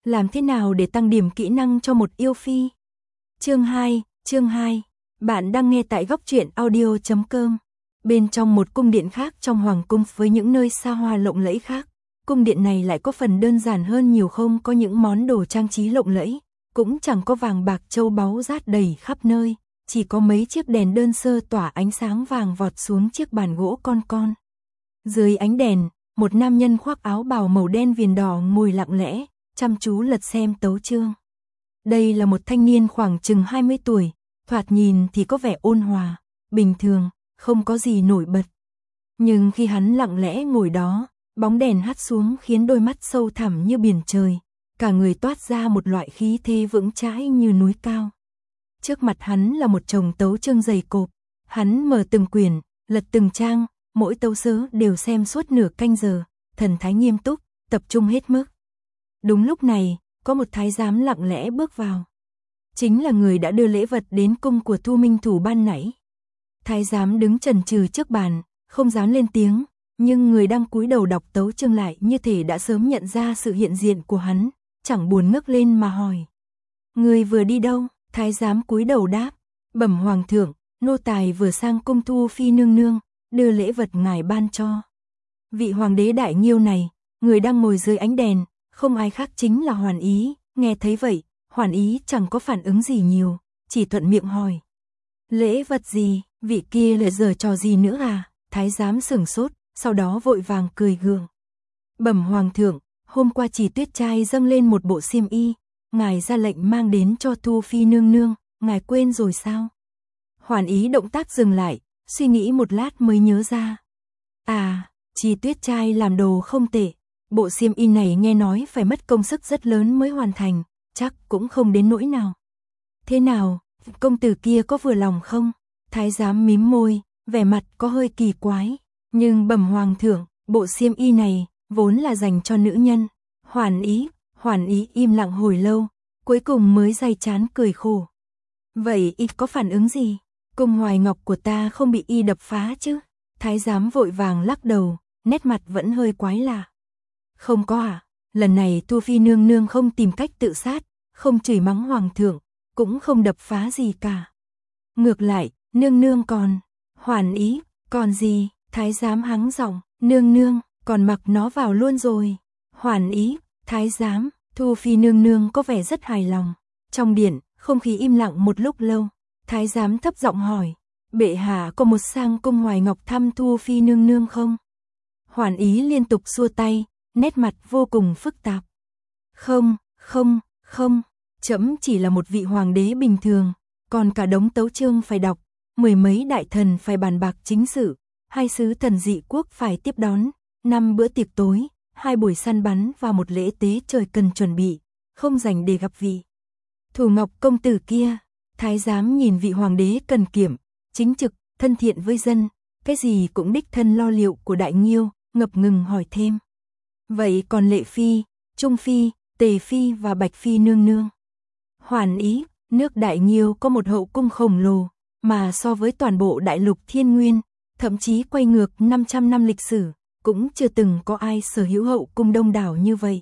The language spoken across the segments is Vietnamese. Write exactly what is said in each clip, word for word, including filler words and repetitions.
Làm thế nào để tăng điểm kỹ năng cho một yêu phi? Chương hai, chương hai. Bạn đang nghe tại góc truyện audio chấm com. Bên trong một cung điện khác trong hoàng cung với những nơi xa hoa lộng lẫy khác, cung điện này lại có phần đơn giản hơn nhiều, không có những món đồ trang trí lộng lẫy, cũng chẳng có vàng bạc châu báu rát đầy khắp nơi, chỉ có mấy chiếc đèn đơn sơ tỏa ánh sáng vàng vọt xuống chiếc bàn gỗ con con. Dưới ánh đèn, một nam nhân khoác áo bào màu đen viền đỏ ngồi lặng lẽ, chăm chú lật xem tấu chương. Đây là một thanh niên khoảng chừng hai mươi tuổi, thoạt nhìn thì có vẻ ôn hòa, bình thường, không có gì nổi bật. Nhưng khi hắn lặng lẽ ngồi đó, bóng đèn hắt xuống khiến đôi mắt sâu thẳm như biển trời, cả người toát ra một loại khí thế vững chãi như núi cao. Trước mặt hắn là một chồng tấu chương dày cộp, hắn mở từng quyển, lật từng trang, mỗi tấu sớ đều xem suốt nửa canh giờ, thần thái nghiêm túc, tập trung hết mức. Đúng lúc này, có một thái giám lặng lẽ bước vào. Chính là người đã đưa lễ vật đến cung của Thu Minh Thủ ban nãy. Thái giám đứng chần chừ trước bàn, không dám lên tiếng, nhưng người đang cúi đầu đọc tấu chương lại như thể đã sớm nhận ra sự hiện diện của hắn, chẳng buồn ngước lên mà hỏi. Người vừa đi đâu? Thái giám cúi đầu đáp, bẩm hoàng thượng, nô tài vừa sang cung Thu Phi nương nương, đưa lễ vật ngài ban cho. Vị hoàng đế đại nghiêu này, người đang ngồi dưới ánh đèn, không ai khác chính là Hoàn Ý. Nghe thấy vậy, Hoàn Ý chẳng có phản ứng gì nhiều, chỉ thuận miệng hỏi. Lễ vật gì, vị kia lại giở trò gì nữa à? Thái giám sửng sốt, sau đó vội vàng cười gượng. Bẩm hoàng thượng, hôm qua Chỉ Tuyết trai dâng lên một bộ xiêm y, ngài ra lệnh mang đến cho Thu Phi nương nương, ngài quên rồi sao? Hoàn Ý động tác dừng lại, suy nghĩ một lát mới nhớ ra. À, Chỉ Tuyết trai làm đồ không tệ, bộ xiêm y này nghe nói phải mất công sức rất lớn mới hoàn thành, chắc cũng không đến nỗi nào. Thế nào, công tử kia có vừa lòng không? Thái giám mím môi, vẻ mặt có hơi kỳ quái, nhưng bẩm hoàng thượng, bộ xiêm y này vốn là dành cho nữ nhân. Hoàn Ý, Hoàn Ý im lặng hồi lâu, cuối cùng mới day chán cười khổ. Vậy y có phản ứng gì? Cung Hoài Ngọc của ta không bị y đập phá chứ? Thái giám vội vàng lắc đầu, nét mặt vẫn hơi quái lạ. Không có à, lần này Thu Phi nương nương không tìm cách tự sát, không chửi mắng hoàng thượng, cũng không đập phá gì cả. Ngược lại, nương nương còn, Hoàn Ý, còn gì? Thái giám hắng giọng, nương nương, còn mặc nó vào luôn rồi. Hoàn Ý, thái giám, Thu Phi nương nương có vẻ rất hài lòng. Trong điện, không khí im lặng một lúc lâu, thái giám thấp giọng hỏi, bệ hạ có một sang cung Hoài Ngọc thăm Thu Phi nương nương không? Hoàn Ý liên tục xua tay, nét mặt vô cùng phức tạp. Không, không, không, trẫm chỉ là một vị hoàng đế bình thường, còn cả đống tấu chương phải đọc, mười mấy đại thần phải bàn bạc chính sự, hai sứ thần dị quốc phải tiếp đón, năm bữa tiệc tối, hai buổi săn bắn và một lễ tế trời cần chuẩn bị, không dành để gặp vị Thủ Ngọc công tử kia. Thái giám nhìn vị hoàng đế cần kiệm, chính trực, thân thiện với dân, cái gì cũng đích thân lo liệu của đại nghiêu, ngập ngừng hỏi thêm. Vậy còn Lệ Phi, Trung Phi, Tề Phi và Bạch Phi nương nương? Hoàn Ý, nước đại nghiêu có một hậu cung khổng lồ, mà so với toàn bộ đại lục Thiên Nguyên, thậm chí quay ngược năm trăm năm lịch sử, cũng chưa từng có ai sở hữu hậu cung đông đảo như vậy.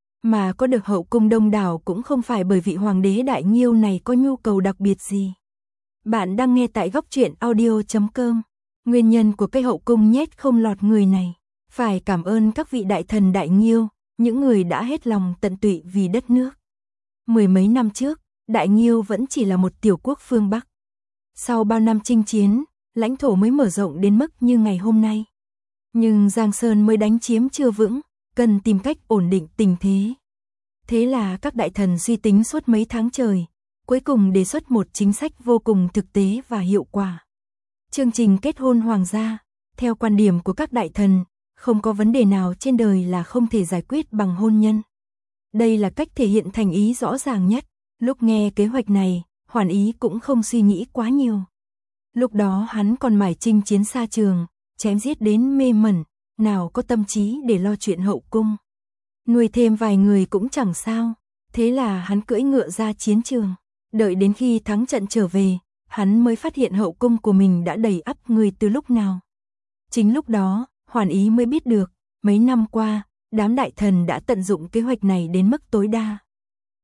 Mà có được hậu cung đông đảo cũng không phải bởi vị hoàng đế đại nghiêu này có nhu cầu đặc biệt gì. Bạn đang nghe tại góc truyện audio chấm com. Nguyên nhân của cái hậu cung nhét không lọt người này, phải cảm ơn các vị đại thần đại nghiêu, những người đã hết lòng tận tụy vì đất nước. Mười mấy năm trước, đại nghiêu vẫn chỉ là một tiểu quốc phương Bắc. Sau bao năm chinh chiến, lãnh thổ mới mở rộng đến mức như ngày hôm nay. Nhưng Giang Sơn mới đánh chiếm chưa vững, cần tìm cách ổn định tình thế. Thế là các đại thần suy tính suốt mấy tháng trời, cuối cùng đề xuất một chính sách vô cùng thực tế và hiệu quả. Chương trình kết hôn hoàng gia, theo quan điểm của các đại thần, không có vấn đề nào trên đời là không thể giải quyết bằng hôn nhân. Đây là cách thể hiện thành ý rõ ràng nhất. Lúc nghe kế hoạch này, Hoàn Ý cũng không suy nghĩ quá nhiều. Lúc đó hắn còn mải chinh chiến xa trường, chém giết đến mê mẩn, nào có tâm trí để lo chuyện hậu cung. Nuôi thêm vài người cũng chẳng sao, thế là hắn cưỡi ngựa ra chiến trường. Đợi đến khi thắng trận trở về, hắn mới phát hiện hậu cung của mình đã đầy ắp người từ lúc nào. Chính lúc đó, Hoàn Ý mới biết được, mấy năm qua, đám đại thần đã tận dụng kế hoạch này đến mức tối đa.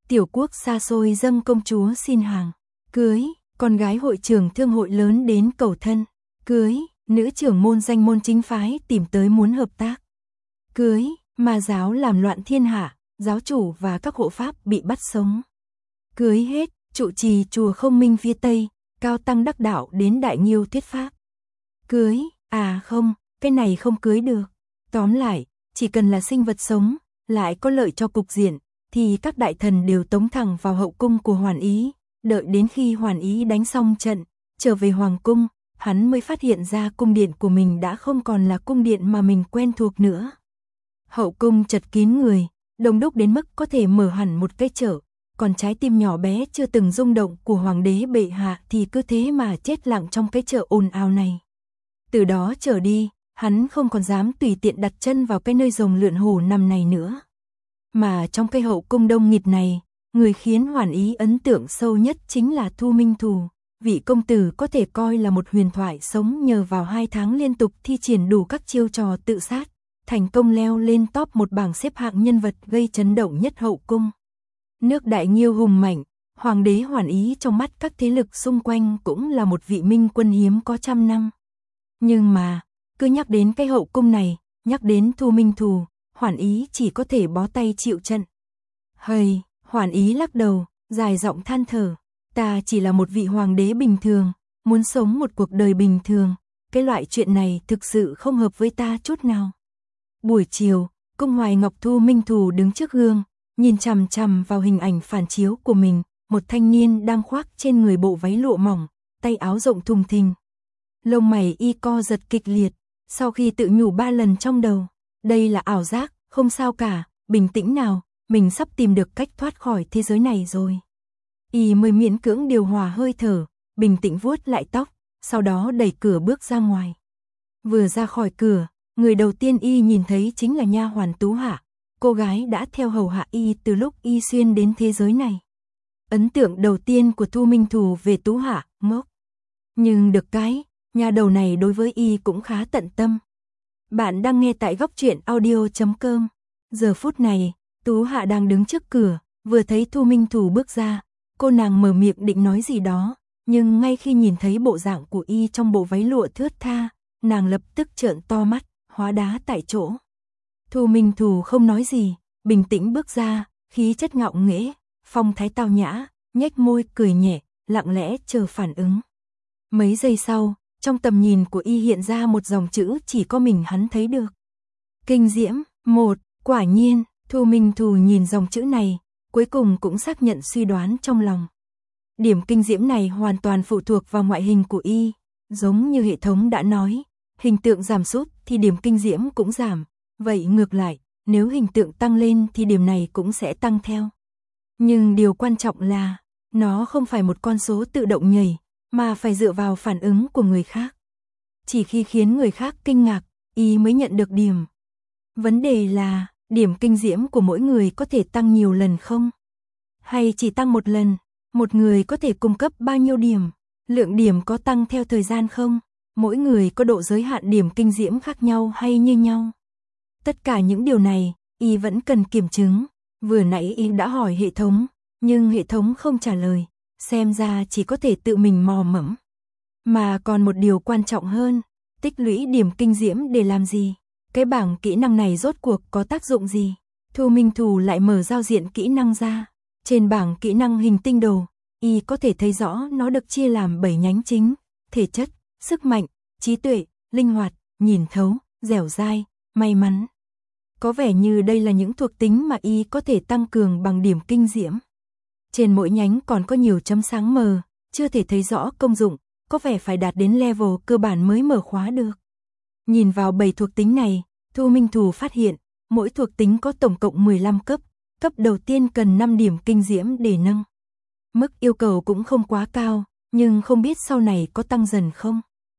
tiểu quốc xa xôi dâng công chúa xin hàng, cưới, con gái hội trưởng thương hội lớn đến cầu thân, cưới, nữ trưởng môn danh môn chính phái tìm tới muốn hợp tác, cưới, ma giáo làm loạn thiên hạ, giáo chủ và các hộ pháp bị bắt sống, cưới hết, trụ trì chùa Không Minh phía Tây, cao tăng đắc đạo đến Đại Nhiêu thuyết pháp, cưới, à không, cái này không cưới được, tóm lại, chỉ cần là sinh vật sống, lại có lợi cho cục diện, thì các đại thần đều tống thẳng vào hậu cung của Hoàn Ý, đợi đến khi Hoàn Ý đánh xong trận, trở về hoàng cung, hắn mới phát hiện ra cung điện của mình đã không còn là cung điện mà mình quen thuộc nữa. Hậu cung chật kín người, đông đúc đến mức có thể mở hẳn một cái chợ, còn trái tim nhỏ bé chưa từng rung động của hoàng đế bệ hạ thì cứ thế mà chết lặng trong cái chợ ồn ào này. Từ đó trở đi, hắn không còn dám tùy tiện đặt chân vào cái nơi rồng lượn hổ nằm này nữa. Mà trong cái hậu cung đông nghịt này, người khiến Hoàn Ý ấn tượng sâu nhất chính là Thu Minh Thù. Vị công tử có thể coi là một huyền thoại sống nhờ vào hai tháng liên tục thi triển đủ các chiêu trò tự sát, thành công leo lên top một bảng xếp hạng nhân vật gây chấn động nhất hậu cung. Nước Đại Nhiêu hùng mạnh, hoàng đế Hoàn Ý trong mắt các thế lực xung quanh cũng là một vị minh quân hiếm có trăm năm. Nhưng mà, cứ nhắc đến cái hậu cung này, nhắc đến Thu Minh Thù, Hoàn Ý chỉ có thể bó tay chịu trận. Hây, Hoàn Ý lắc đầu, dài giọng than thở, ta chỉ là một vị hoàng đế bình thường, muốn sống một cuộc đời bình thường, cái loại chuyện này thực sự không hợp với ta chút nào. Buổi chiều, cung Hoài Ngọc Thu Minh Thù đứng trước gương, nhìn chằm chằm vào hình ảnh phản chiếu của mình, một thanh niên đang khoác trên người bộ váy lụa mỏng, tay áo rộng thùng thình. Lông mày y co giật kịch liệt, sau khi tự nhủ ba lần trong đầu, đây là ảo giác, không sao cả, bình tĩnh nào, mình sắp tìm được cách thoát khỏi thế giới này rồi. Y mới miễn cưỡng điều hòa hơi thở, bình tĩnh vuốt lại tóc, sau đó đẩy cửa bước ra ngoài. Vừa ra khỏi cửa, người đầu tiên y nhìn thấy chính là nha hoàn Tú Hạ, cô gái đã theo hầu hạ y từ lúc y xuyên đến thế giới này. Ấn tượng đầu tiên của Thu Minh Thù về Tú Hạ, ngốc. Nhưng được cái, nhà đầu này đối với y cũng khá tận tâm. Bạn đang nghe tại góc truyện audio chấm com. Giờ phút này, Tú Hạ đang đứng trước cửa, vừa thấy Thu Minh Thù bước ra, cô nàng mở miệng định nói gì đó, nhưng ngay khi nhìn thấy bộ dạng của y trong bộ váy lụa thướt tha, nàng lập tức trợn to mắt, hóa đá tại chỗ. Thu Minh Thù không nói gì, bình tĩnh bước ra, khí chất ngạo nghễ, phong thái tao nhã, nhếch môi cười nhẹ, lặng lẽ chờ phản ứng. Mấy giây sau, trong tầm nhìn của y hiện ra một dòng chữ chỉ có mình hắn thấy được. Kinh diễm, một, quả nhiên, Thu Minh Thù nhìn dòng chữ này, cuối cùng cũng xác nhận suy đoán trong lòng. Điểm kinh diễm này hoàn toàn phụ thuộc vào ngoại hình của y, giống như hệ thống đã nói, hình tượng giảm sút thì điểm kinh diễm cũng giảm, vậy ngược lại, nếu hình tượng tăng lên thì điểm này cũng sẽ tăng theo. Nhưng điều quan trọng là, nó không phải một con số tự động nhảy, mà phải dựa vào phản ứng của người khác. Chỉ khi khiến người khác kinh ngạc, y mới nhận được điểm. Vấn đề là, điểm kinh diễm của mỗi người có thể tăng nhiều lần không? Hay chỉ tăng một lần? Một người có thể cung cấp bao nhiêu điểm? Lượng điểm có tăng theo thời gian không? Mỗi người có độ giới hạn điểm kinh diễm khác nhau hay như nhau? Tất cả những điều này, y vẫn cần kiểm chứng. Vừa nãy y đã hỏi hệ thống, nhưng hệ thống không trả lời, xem ra chỉ có thể tự mình mò mẫm. Mà còn một điều quan trọng hơn, tích lũy điểm kinh diễm để làm gì? Cái bảng kỹ năng này rốt cuộc có tác dụng gì? Thu Minh Thù lại mở giao diện kỹ năng ra. Trên bảng kỹ năng hình tinh đồ, y có thể thấy rõ nó được chia làm bảy nhánh chính: thể chất, sức mạnh, trí tuệ, linh hoạt, nhìn thấu, dẻo dai, may mắn. Có vẻ như đây là những thuộc tính mà y có thể tăng cường bằng điểm kinh diễm. Trên mỗi nhánh còn có nhiều chấm sáng mờ, chưa thể thấy rõ công dụng, có vẻ phải đạt đến level cơ bản mới mở khóa được. Nhìn vào bảy thuộc tính này, Thu Minh Thù phát hiện, mỗi thuộc tính có tổng cộng mười lăm cấp, cấp đầu tiên cần năm điểm kinh diễm để nâng. Mức yêu cầu cũng không quá cao, nhưng không biết sau này có tăng dần không.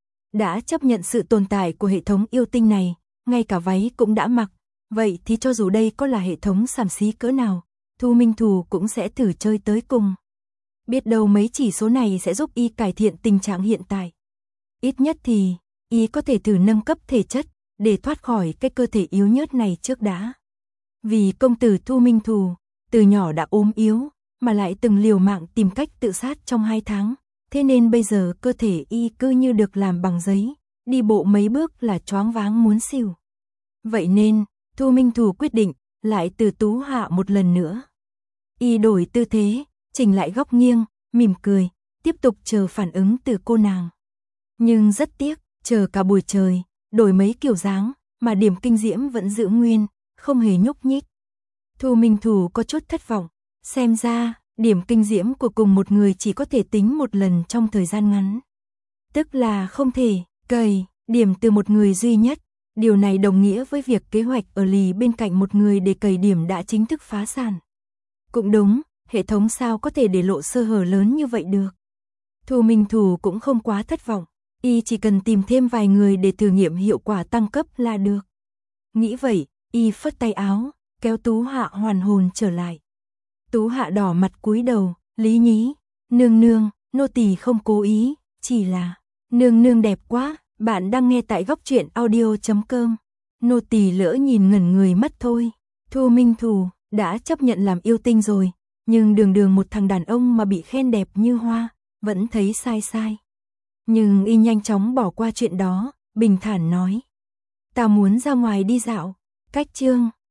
Đã chấp nhận sự tồn tại của hệ thống yêu tinh này, ngay cả váy cũng đã mặc, vậy thì cho dù đây có là hệ thống xàm xí cỡ nào, Thu Minh Thù cũng sẽ thử chơi tới cùng. Biết đâu mấy chỉ số này sẽ giúp y cải thiện tình trạng hiện tại. Ít nhất thì, y có thể thử nâng cấp thể chất, để thoát khỏi cái cơ thể yếu nhớt này trước đã. Vì công tử Thu Minh Thù, từ nhỏ đã ốm yếu, mà lại từng liều mạng tìm cách tự sát trong hai tháng, thế nên bây giờ cơ thể y cứ như được làm bằng giấy, đi bộ mấy bước là choáng váng muốn xỉu. Vậy nên, Thu Minh Thù quyết định, lại từ Tú Hạ một lần nữa. Y đổi tư thế, chỉnh lại góc nghiêng, mỉm cười, tiếp tục chờ phản ứng từ cô nàng. Nhưng rất tiếc, chờ cả buổi trời, đổi mấy kiểu dáng, mà Điểm Kinh Diễm vẫn giữ nguyên, không hề nhúc nhích. Thu Minh Thù có chút thất vọng, xem ra, Điểm Kinh Diễm của cùng một người chỉ có thể tính một lần trong thời gian ngắn. Tức là không thể cày điểm từ một người duy nhất, điều này đồng nghĩa với việc kế hoạch ở lì bên cạnh một người để cày điểm đã chính thức phá sản. Cũng đúng, hệ thống sao có thể để lộ sơ hở lớn như vậy được. Thu Minh Thù cũng không quá thất vọng, y chỉ cần tìm thêm vài người để thử nghiệm hiệu quả tăng cấp là được. Nghĩ vậy, y phất tay áo, kéo Tú Hạ hoàn hồn trở lại. Tú Hạ đỏ mặt cúi đầu, lý nhí, nương nương, nô tỳ không cố ý, chỉ là, nương nương đẹp quá, bạn đang nghe tại góc truyện audio chấm com. Nô tỳ lỡ nhìn ngẩn người mất thôi. Thu Minh Thù đã chấp nhận làm yêu tinh rồi, nhưng đường đường một thằng đàn ông mà bị khen đẹp như hoa, vẫn thấy sai sai. Nhưng y nhanh chóng bỏ qua chuyện đó, bình thản nói. Ta muốn ra ngoài đi dạo, cách chương.